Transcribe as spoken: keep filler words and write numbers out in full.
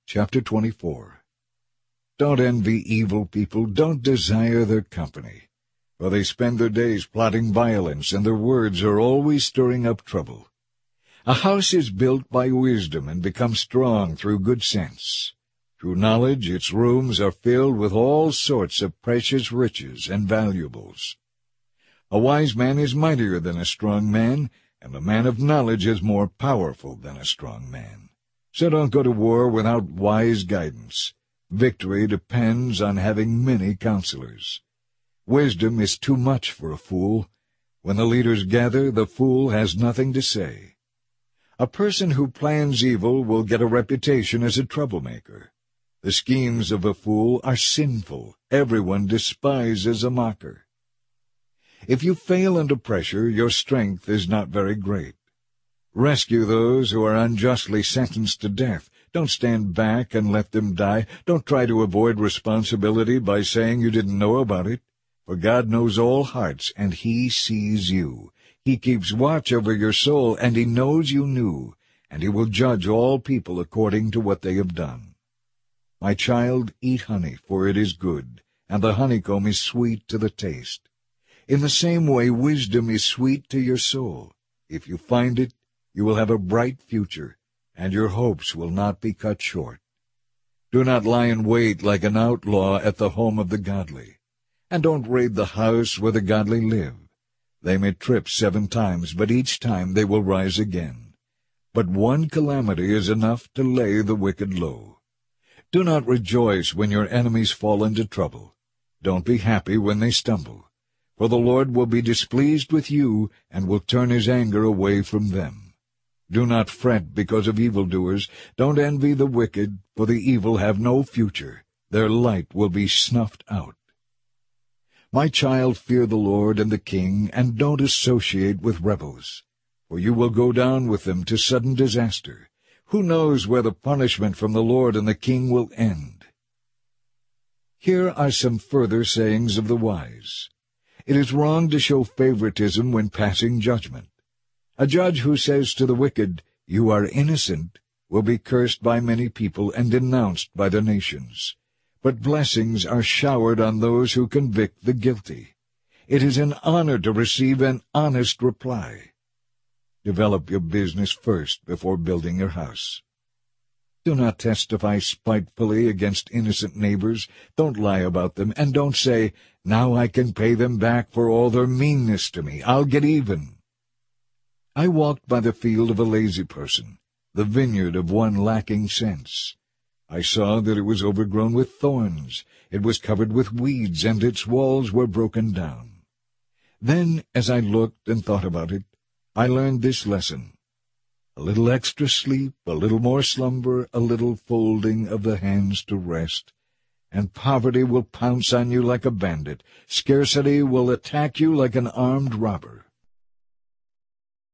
Chapter twenty-four. Don't envy evil people, don't desire their company, for they spend their days plotting violence, and their words are always stirring up trouble. A house is built by wisdom and becomes strong through good sense. Through knowledge its rooms are filled with all sorts of precious riches and valuables. A wise man is mightier than a strong man, and a man of knowledge is more powerful than a strong man. So don't go to war without wise guidance. Victory depends on having many counselors. Wisdom is too much for a fool. When the leaders gather, the fool has nothing to say. A person who plans evil will get a reputation as a troublemaker. The schemes of a fool are sinful. Everyone despises a mocker. If you fail under pressure, your strength is not very great. Rescue those who are unjustly sentenced to death. Don't stand back and let them die. Don't try to avoid responsibility by saying you didn't know about it. For God knows all hearts, and He sees you. He keeps watch over your soul, and He knows you knew, and He will judge all people according to what they have done. My child, eat honey, for it is good, and the honeycomb is sweet to the taste. In the same way, wisdom is sweet to your soul. If you find it, you will have a bright future, and your hopes will not be cut short. Do not lie in wait like an outlaw at the home of the godly, and don't raid the house where the godly live. They may trip seven times, but each time they will rise again. But one calamity is enough to lay the wicked low. Do not rejoice when your enemies fall into trouble. Don't be happy when they stumble. For the Lord will be displeased with you, and will turn His anger away from them. Do not fret because of evildoers. Don't envy the wicked, for the evil have no future. Their light will be snuffed out. My child, fear the Lord and the king, and don't associate with rebels, for you will go down with them to sudden disaster. Who knows where the punishment from the Lord and the king will end? Here are some further sayings of the wise. It is wrong to show favoritism when passing judgment. A judge who says to the wicked, "You are innocent," will be cursed by many people and denounced by the nations. But blessings are showered on those who convict the guilty. It is an honor to receive an honest reply. Develop your business first before building your house. Do not testify spitefully against innocent neighbors. Don't lie about them, and don't say, "Now I can pay them back for all their meanness to me. I'll get even." I walked by the field of a lazy person, the vineyard of one lacking sense. I saw that it was overgrown with thorns. It was covered with weeds, and its walls were broken down. Then, as I looked and thought about it, I learned this lesson. A little extra sleep, a little more slumber, a little folding of the hands to rest, and poverty will pounce on you like a bandit. Scarcity will attack you like an armed robber.